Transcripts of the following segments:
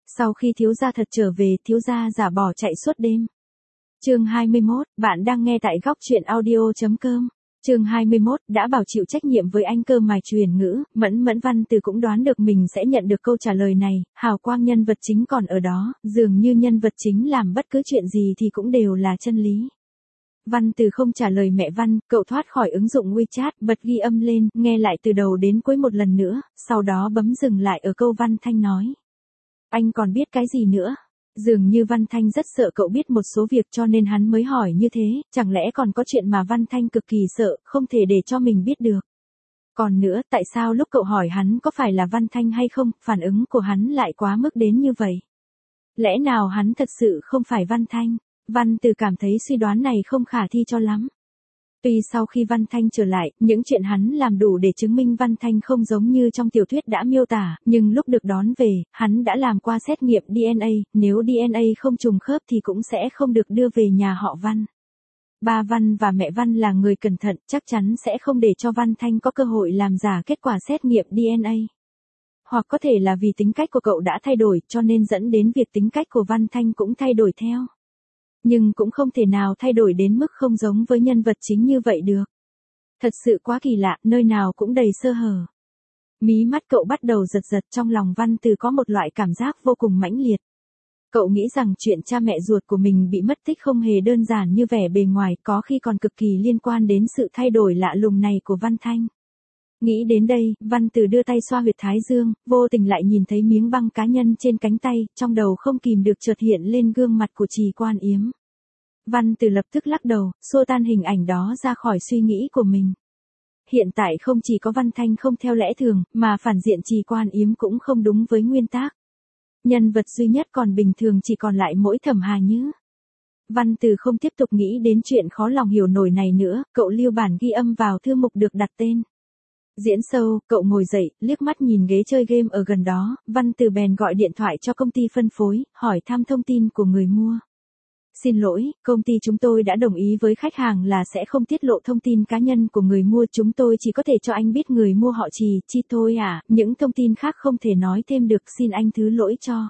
Sau khi thiếu gia thật trở về, thiếu gia giả bỏ chạy suốt đêm. Chương 21, bạn đang nghe tại góc truyện audio.com. Chương 21, đã bảo chịu trách nhiệm với anh cơ mài truyền ngữ, Mẫn Văn Từ cũng đoán được mình sẽ nhận được câu trả lời này, hào quang nhân vật chính còn ở đó, dường như nhân vật chính làm bất cứ chuyện gì thì cũng đều là chân lý. Văn Từ không trả lời mẹ Văn, cậu thoát khỏi ứng dụng WeChat, bật ghi âm lên, nghe lại từ đầu đến cuối một lần nữa, sau đó bấm dừng lại ở câu Văn Thanh nói. Anh còn biết cái gì nữa? Dường như Văn Thanh rất sợ cậu biết một số việc cho nên hắn mới hỏi như thế, chẳng lẽ còn có chuyện mà Văn Thanh cực kỳ sợ, không thể để cho mình biết được. Còn nữa, tại sao lúc cậu hỏi hắn có phải là Văn Thanh hay không, phản ứng của hắn lại quá mức đến như vậy? Lẽ nào hắn thật sự không phải Văn Thanh? Văn Từ cảm thấy suy đoán này không khả thi cho lắm. Tuy sau khi Văn Thanh trở lại, những chuyện hắn làm đủ để chứng minh Văn Thanh không giống như trong tiểu thuyết đã miêu tả, nhưng lúc được đón về, hắn đã làm qua xét nghiệm DNA, nếu DNA không trùng khớp thì cũng sẽ không được đưa về nhà họ Văn. Ba Văn và mẹ Văn là người cẩn thận, chắc chắn sẽ không để cho Văn Thanh có cơ hội làm giả kết quả xét nghiệm DNA. Hoặc có thể là vì tính cách của cậu đã thay đổi cho nên dẫn đến việc tính cách của Văn Thanh cũng thay đổi theo. Nhưng cũng không thể nào thay đổi đến mức không giống với nhân vật chính như vậy được. Thật sự quá kỳ lạ, nơi nào cũng đầy sơ hở. Mí mắt cậu bắt đầu giật giật, trong lòng Văn Từ có một loại cảm giác vô cùng mãnh liệt. Cậu nghĩ rằng chuyện cha mẹ ruột của mình bị mất tích không hề đơn giản như vẻ bề ngoài, có khi còn cực kỳ liên quan đến sự thay đổi lạ lùng này của Văn Thanh. Nghĩ đến đây, Văn Từ đưa tay xoa huyệt thái dương, vô tình lại nhìn thấy miếng băng cá nhân trên cánh tay, trong đầu không kìm được chợt hiện lên gương mặt của Trì Quan Yếm. Văn Từ lập tức lắc đầu, xua tan hình ảnh đó ra khỏi suy nghĩ của mình. Hiện tại không chỉ có Văn Thanh không theo lẽ thường, mà phản diện Trì Quan Yếm cũng không đúng với nguyên tắc. Nhân vật duy nhất còn bình thường chỉ còn lại mỗi Thẩm Hà Như. Văn Từ không tiếp tục nghĩ đến chuyện khó lòng hiểu nổi này nữa, cậu lưu bản ghi âm vào thư mục được đặt tên. Diễn sâu, cậu ngồi dậy, liếc mắt nhìn ghế chơi game ở gần đó, Văn Từ bèn gọi điện thoại cho công ty phân phối, hỏi thăm thông tin của người mua. Xin lỗi, công ty chúng tôi đã đồng ý với khách hàng là sẽ không tiết lộ thông tin cá nhân của người mua, chúng tôi chỉ có thể cho anh biết người mua họ Chi thôi à, những thông tin khác không thể nói thêm được, xin anh thứ lỗi cho.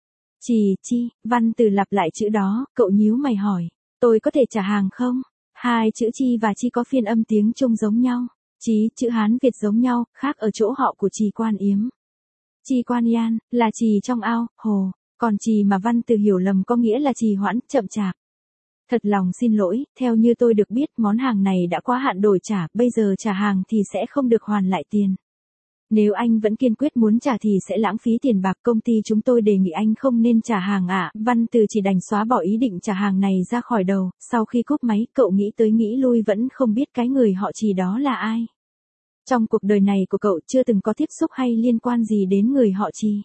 Chi, Văn Từ lặp lại chữ đó, cậu nhíu mày hỏi, tôi có thể trả hàng không? Hai chữ Chi và Chi có phiên âm tiếng Trung giống nhau. Chữ Hán Việt giống nhau, khác ở chỗ họ của Trì Quan Yếm. Trì Quan Yan, là trì trong ao, hồ, còn trì mà Văn Từ hiểu lầm có nghĩa là trì hoãn, chậm chạp. Thật lòng xin lỗi, theo như tôi được biết món hàng này đã quá hạn đổi trả, bây giờ trả hàng thì sẽ không được hoàn lại tiền. Nếu anh vẫn kiên quyết muốn trả thì sẽ lãng phí tiền bạc, công ty chúng tôi đề nghị anh không nên trả hàng ạ. Văn Từ chỉ đành xóa bỏ ý định trả hàng này ra khỏi đầu, sau khi cúp máy, cậu nghĩ tới nghĩ lui vẫn không biết cái người họ Trì đó là ai. Trong cuộc đời này của cậu chưa từng có tiếp xúc hay liên quan gì đến người họ Trì.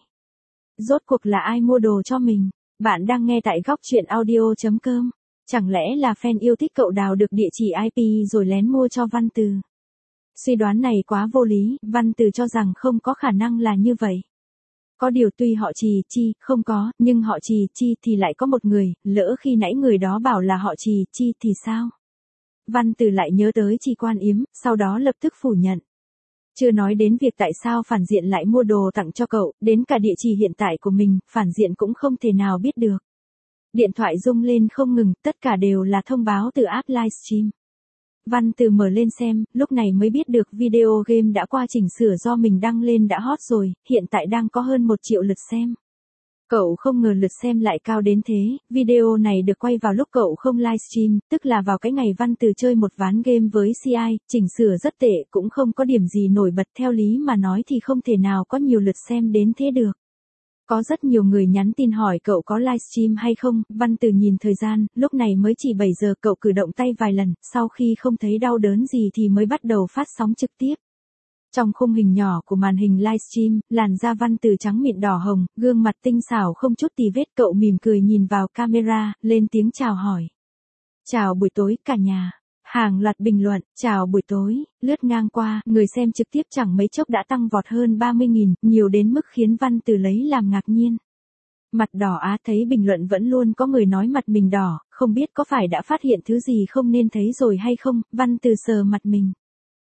Rốt cuộc là ai mua đồ cho mình? Bạn đang nghe tại góc truyện audio.com. Chẳng lẽ là fan yêu thích cậu đào được địa chỉ IP rồi lén mua cho Văn Từ? Suy đoán này quá vô lý, Văn Từ cho rằng không có khả năng là như vậy. Có điều tuy họ Chi không có, nhưng họ Chi thì lại có một người, lỡ khi nãy người đó bảo là họ Chi thì sao? Văn Từ lại nhớ tới Trì Quan Yếm, sau đó lập tức phủ nhận. Chưa nói đến việc tại sao phản diện lại mua đồ tặng cho cậu, đến cả địa chỉ hiện tại của mình, phản diện cũng không thể nào biết được. Điện thoại rung lên không ngừng, tất cả đều là thông báo từ app livestream. Văn Từ mở lên xem, lúc này mới biết được video game đã qua chỉnh sửa do mình đăng lên đã hot rồi, hiện tại đang có hơn 1 triệu lượt xem. Cậu không ngờ lượt xem lại cao đến thế, video này được quay vào lúc cậu không livestream, tức là vào cái ngày Văn Từ chơi một ván game với CI, chỉnh sửa rất tệ, cũng không có điểm gì nổi bật, theo lý mà nói thì không thể nào có nhiều lượt xem đến thế được. Có rất nhiều người nhắn tin hỏi cậu có livestream hay không, Văn Từ nhìn thời gian, lúc này mới chỉ 7 giờ, cậu cử động tay vài lần, sau khi không thấy đau đớn gì thì mới bắt đầu phát sóng trực tiếp. Trong khung hình nhỏ của màn hình livestream, làn da Văn Từ trắng mịn đỏ hồng, gương mặt tinh xảo không chút tì vết, cậu mỉm cười nhìn vào camera, lên tiếng chào hỏi. Chào buổi tối cả nhà. Hàng loạt bình luận, chào buổi tối, lướt ngang qua, người xem trực tiếp chẳng mấy chốc đã tăng vọt hơn 30.000, nhiều đến mức khiến Văn Từ lấy làm ngạc nhiên. Mặt đỏ á, thấy bình luận vẫn luôn có người nói mặt mình đỏ, không biết có phải đã phát hiện thứ gì không nên thấy rồi hay không, Văn Từ sờ mặt mình.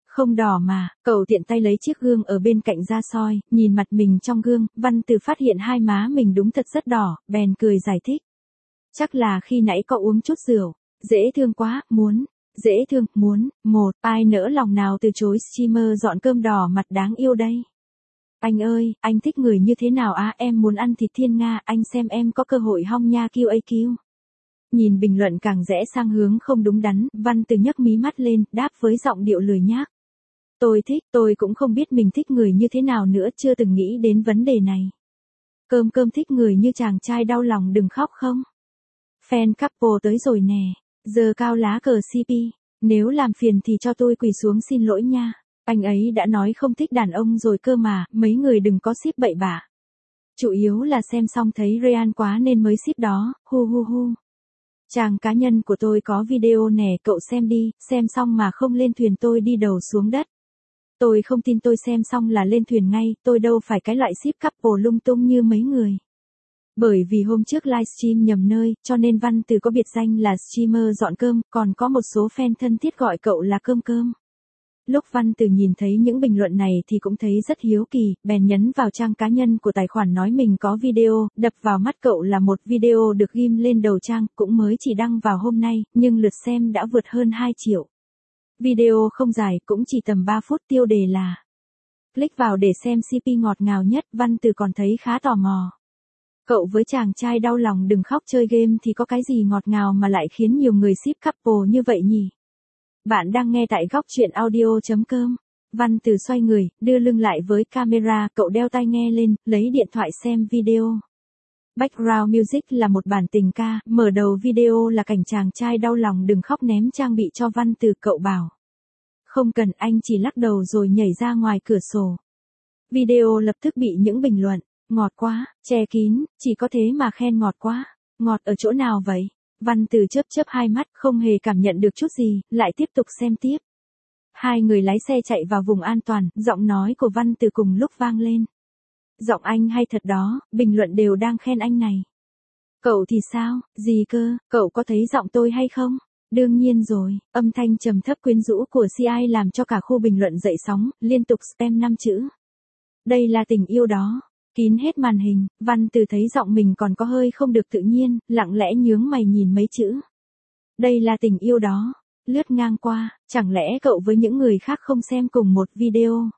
Không đỏ mà, cậu tiện tay lấy chiếc gương ở bên cạnh ra soi, nhìn mặt mình trong gương, Văn Từ phát hiện hai má mình đúng thật rất đỏ, bèn cười giải thích. Chắc là khi nãy cậu uống chút rượu, dễ thương quá, muốn, dễ thương, muốn, một, ai nỡ lòng nào từ chối streamer dọn cơm đỏ mặt đáng yêu đây. Anh ơi, anh thích người như thế nào á, em muốn ăn thịt thiên nga, anh xem em có cơ hội hong nha QAQ. Nhìn bình luận càng rẽ sang hướng không đúng đắn, Văn Từ nhấc mí mắt lên, đáp với giọng điệu lười nhác. Tôi thích, tôi cũng không biết mình thích người như thế nào nữa, chưa từng nghĩ đến vấn đề này. Cơm cơm thích người như chàng trai đau lòng đừng khóc không? Fan couple tới rồi nè, giờ cao lá cờ CP, nếu làm phiền thì cho tôi quỳ xuống xin lỗi nha. Anh ấy đã nói không thích đàn ông rồi cơ mà, mấy người đừng có ship bậy bạ. Chủ yếu là xem xong thấy Ryan quá nên mới ship đó, hu hu hu. Trang cá nhân của tôi có video nè, cậu xem đi, xem xong mà không lên thuyền tôi đi đầu xuống đất. Tôi không tin tôi xem xong là lên thuyền ngay, tôi đâu phải cái loại ship couple lung tung như mấy người. Bởi vì hôm trước livestream nhầm nơi, cho nên Văn Từ có biệt danh là streamer dọn cơm, còn có một số fan thân thiết gọi cậu là cơm cơm. Lúc Văn Từ nhìn thấy những bình luận này thì cũng thấy rất hiếu kỳ, bèn nhấn vào trang cá nhân của tài khoản nói mình có video, đập vào mắt cậu là một video được ghim lên đầu trang, cũng mới chỉ đăng vào hôm nay, nhưng lượt xem đã vượt hơn 2 triệu. Video không dài, cũng chỉ tầm 3 phút, tiêu đề là click vào để xem CP ngọt ngào nhất, Văn Từ còn thấy khá tò mò. Cậu với chàng trai đau lòng đừng khóc chơi game thì có cái gì ngọt ngào mà lại khiến nhiều người ship couple như vậy nhỉ? Bạn đang nghe tại góc truyện audio.com. Văn Từ xoay người, đưa lưng lại với camera, cậu đeo tai nghe lên, lấy điện thoại xem video. Background music là một bản tình ca, mở đầu video là cảnh chàng trai đau lòng đừng khóc ném trang bị cho Văn Từ, cậu bảo. Không cần, anh chỉ lắc đầu rồi nhảy ra ngoài cửa sổ. Video lập tức bị những bình luận, ngọt quá, che kín, chỉ có thế mà khen ngọt quá, ngọt ở chỗ nào vậy? Văn Từ chớp chớp hai mắt, không hề cảm nhận được chút gì, lại tiếp tục xem tiếp. Hai người lái xe chạy vào vùng an toàn, giọng nói của Văn Từ cùng lúc vang lên. Giọng anh hay thật đó, bình luận đều đang khen anh này. Cậu thì sao, gì cơ, cậu có thấy giọng tôi hay không? Đương nhiên rồi, âm thanh trầm thấp quyến rũ của CI làm cho cả khu bình luận dậy sóng, liên tục spam 5 chữ. Đây là tình yêu đó. Kín hết màn hình, Văn Từ thấy giọng mình còn có hơi không được tự nhiên, lặng lẽ nhướng mày nhìn mấy chữ. Đây là tình yêu đó. Lướt ngang qua, chẳng lẽ cậu với những người khác không xem cùng một video?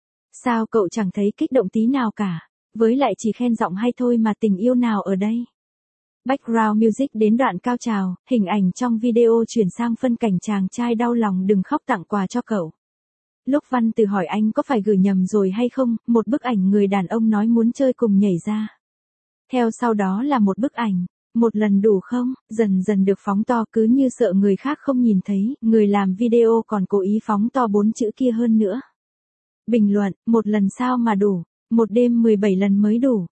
Sao cậu chẳng thấy kích động tí nào cả? Với lại chỉ khen giọng hay thôi mà tình yêu nào ở đây? Background music đến đoạn cao trào, hình ảnh trong video chuyển sang phân cảnh chàng trai đau lòng đừng khóc tặng quà cho cậu. Lúc Văn Từ hỏi anh có phải gửi nhầm rồi hay không, một bức ảnh người đàn ông nói muốn chơi cùng nhảy ra. Theo sau đó là một bức ảnh, một lần đủ không, dần dần được phóng to cứ như sợ người khác không nhìn thấy, người làm video còn cố ý phóng to 4 chữ kia hơn nữa. Bình luận, một lần sao mà đủ, một đêm 17 lần mới đủ.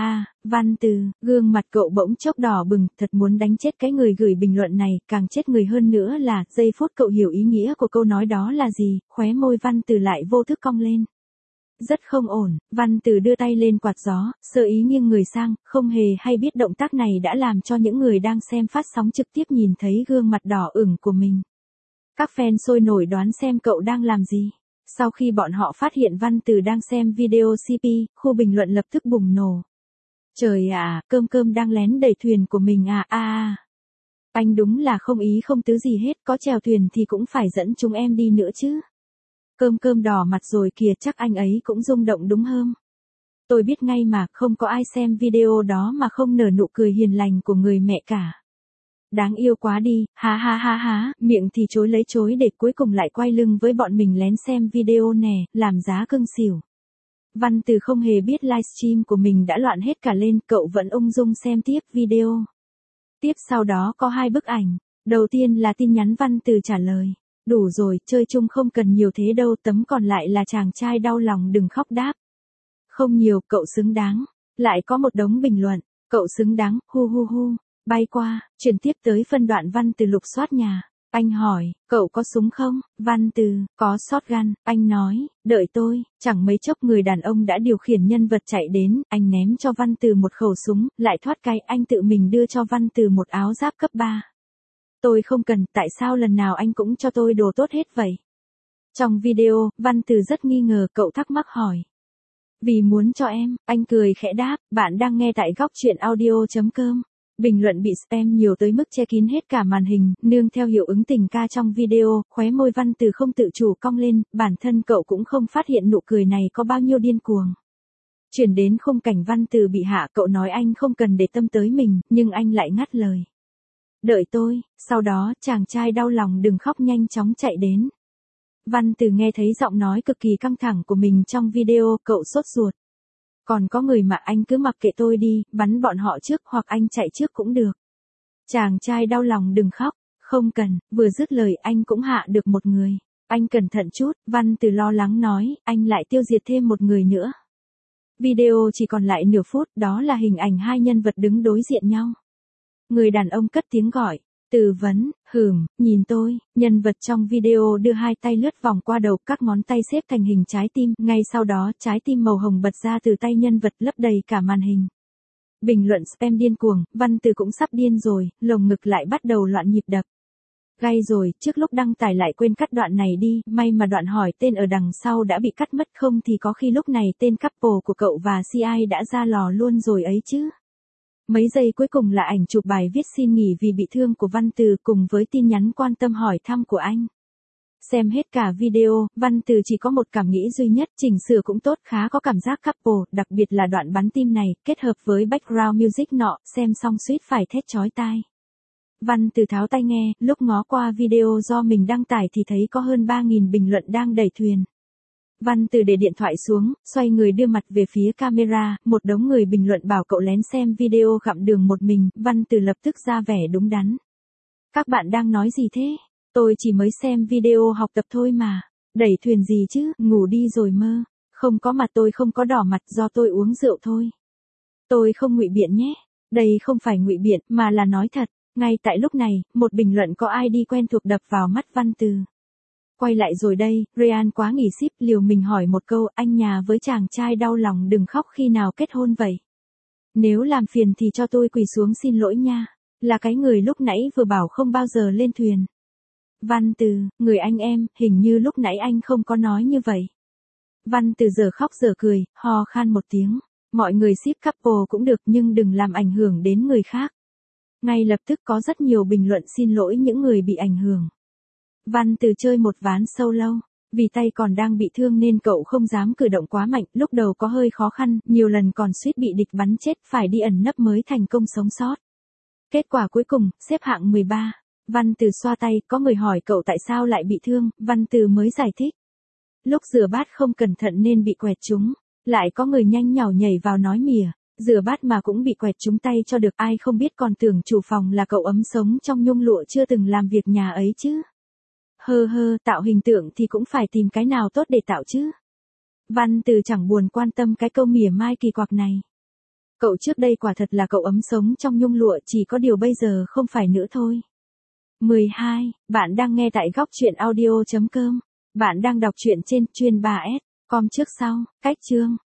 Văn Từ, gương mặt cậu bỗng chốc đỏ bừng, thật muốn đánh chết cái người gửi bình luận này, càng chết người hơn nữa là, giây phút cậu hiểu ý nghĩa của câu nói đó là gì, khóe môi Văn Từ lại vô thức cong lên. Rất không ổn, Văn Từ đưa tay lên quạt gió, sơ ý nghiêng người sang, không hề hay biết động tác này đã làm cho những người đang xem phát sóng trực tiếp nhìn thấy gương mặt đỏ ửng của mình. Các fan sôi nổi đoán xem cậu đang làm gì. Sau khi bọn họ phát hiện Văn Từ đang xem video CP, khu bình luận lập tức bùng nổ. Trời ạ, cơm cơm đang lén đẩy thuyền của mình à. Anh đúng là không ý không tứ gì hết, có chèo thuyền thì cũng phải dẫn chúng em đi nữa chứ. Cơm cơm đỏ mặt rồi kìa, chắc anh ấy cũng rung động đúng không? Tôi biết ngay mà, không có ai xem video đó mà không nở nụ cười hiền lành của người mẹ cả. Đáng yêu quá đi, ha, miệng thì chối lấy chối để cuối cùng lại quay lưng với bọn mình lén xem video nè, làm giá cưng xỉu. Văn Từ không hề biết livestream của mình đã loạn hết cả lên, cậu vẫn ung dung xem tiếp video. Tiếp sau đó có 2 bức ảnh, đầu tiên là tin nhắn Văn Từ trả lời. Đủ rồi, chơi chung không cần nhiều thế đâu, tấm còn lại là chàng trai đau lòng đừng khóc đáp. Không nhiều, cậu xứng đáng. Lại có một đống bình luận, cậu xứng đáng, hu. Bay qua, chuyển tiếp tới phân đoạn Văn Từ lục soát nhà. Anh hỏi, cậu có súng không? Văn Từ, có shotgun. Anh nói, đợi tôi. Chẳng mấy chốc người đàn ông đã điều khiển nhân vật chạy đến, anh ném cho Văn Từ một khẩu súng, lại thoát cái, anh tự mình đưa cho Văn Từ một áo giáp cấp 3. Tôi không cần, tại sao lần nào anh cũng cho tôi đồ tốt hết vậy? Trong video, Văn Từ rất nghi ngờ, cậu thắc mắc hỏi. Vì muốn cho em, anh cười khẽ đáp, bạn đang nghe tại góc chuyện audio.com. Bình luận bị spam nhiều tới mức che kín hết cả màn hình, nương theo hiệu ứng tình ca trong video, khóe môi Văn Từ không tự chủ cong lên, bản thân cậu cũng không phát hiện nụ cười này có bao nhiêu điên cuồng. Chuyển đến khung cảnh Văn Từ bị hạ, cậu nói anh không cần để tâm tới mình, nhưng anh lại ngắt lời. Đợi tôi, sau đó, chàng trai đau lòng đừng khóc nhanh chóng chạy đến. Văn Từ nghe thấy giọng nói cực kỳ căng thẳng của mình trong video, cậu sốt ruột. Còn có người mà anh cứ mặc kệ tôi đi, bắn bọn họ trước hoặc anh chạy trước cũng được. Chàng trai đau lòng đừng khóc, không cần, vừa dứt lời anh cũng hạ được một người. Anh cẩn thận chút, Văn Từ lo lắng nói, anh lại tiêu diệt thêm một người nữa. Video chỉ còn lại nửa phút, đó là hình ảnh hai nhân vật đứng đối diện nhau. Người đàn ông cất tiếng gọi, tư vấn, nhìn tôi, nhân vật trong video đưa hai tay lướt vòng qua đầu, các ngón tay xếp thành hình trái tim, ngay sau đó trái tim màu hồng bật ra từ tay nhân vật lấp đầy cả màn hình. Bình luận spam điên cuồng, Văn Từ cũng sắp điên rồi, lồng ngực lại bắt đầu loạn nhịp đập. Gay rồi, trước lúc đăng tải lại quên cắt đoạn này đi, may mà đoạn hỏi tên ở đằng sau đã bị cắt mất, không thì có khi lúc này tên couple của cậu và CI đã ra lò luôn rồi ấy chứ. Mấy giây cuối cùng là ảnh chụp bài viết xin nghỉ vì bị thương của Văn Từ cùng với tin nhắn quan tâm hỏi thăm của anh. Xem hết cả video, Văn Từ chỉ có một cảm nghĩ duy nhất, chỉnh sửa cũng tốt, khá có cảm giác couple, đặc biệt là đoạn bắn tim này, kết hợp với background music nọ, xem xong suýt phải thét chói tai. Văn Từ tháo tai nghe, lúc ngó qua video do mình đăng tải thì thấy có hơn 3.000 bình luận đang đẩy thuyền. Văn Từ để điện thoại xuống, xoay người đưa mặt về phía camera, một đống người bình luận bảo cậu lén xem video gặm đường một mình, Văn Từ lập tức ra vẻ đúng đắn. Các bạn đang nói gì thế? Tôi chỉ mới xem video học tập thôi mà. Đẩy thuyền gì chứ, ngủ đi rồi mơ. Không có mặt, tôi không có đỏ mặt, do tôi uống rượu thôi. Tôi không ngụy biện nhé. Đây không phải ngụy biện, mà là nói thật. Ngay tại lúc này, một bình luận có ID quen thuộc đập vào mắt Văn Từ. Quay lại rồi đây, Ryan quá nghỉ ship, liều mình hỏi một câu, anh nhà với chàng trai đau lòng đừng khóc khi nào kết hôn vậy? Nếu làm phiền thì cho tôi quỳ xuống xin lỗi nha. Là cái người lúc nãy vừa bảo không bao giờ lên thuyền. Văn Từ, người anh em, hình như lúc nãy anh không có nói như vậy. Văn Từ giờ khóc giờ cười, ho khan một tiếng. Mọi người ship couple cũng được nhưng đừng làm ảnh hưởng đến người khác. Ngay lập tức có rất nhiều bình luận xin lỗi những người bị ảnh hưởng. Văn Từ chơi một ván solo. Vì tay còn đang bị thương nên cậu không dám cử động quá mạnh, lúc đầu có hơi khó khăn, nhiều lần còn suýt bị địch bắn chết, phải đi ẩn nấp mới thành công sống sót. Kết quả cuối cùng, xếp hạng 13. Văn Từ xoa tay, có người hỏi cậu tại sao lại bị thương, Văn Từ mới giải thích. Lúc rửa bát không cẩn thận nên bị quẹt trúng. Lại có người nhanh nhảu nhảy vào nói mỉa, rửa bát mà cũng bị quẹt trúng tay cho được, ai không biết còn tưởng chủ phòng là cậu ấm sống trong nhung lụa chưa từng làm việc nhà ấy chứ. Tạo hình tượng thì cũng phải tìm cái nào tốt để tạo chứ. Văn Từ chẳng buồn quan tâm cái câu mỉa mai kỳ quặc này. Cậu trước đây quả thật là cậu ấm sống trong nhung lụa, chỉ có điều bây giờ không phải nữa thôi. 12. Bạn đang nghe tại góc chuyện audio.com. Bạn đang đọc truyện trên chuyên 3S. Com trước sau, cách chương.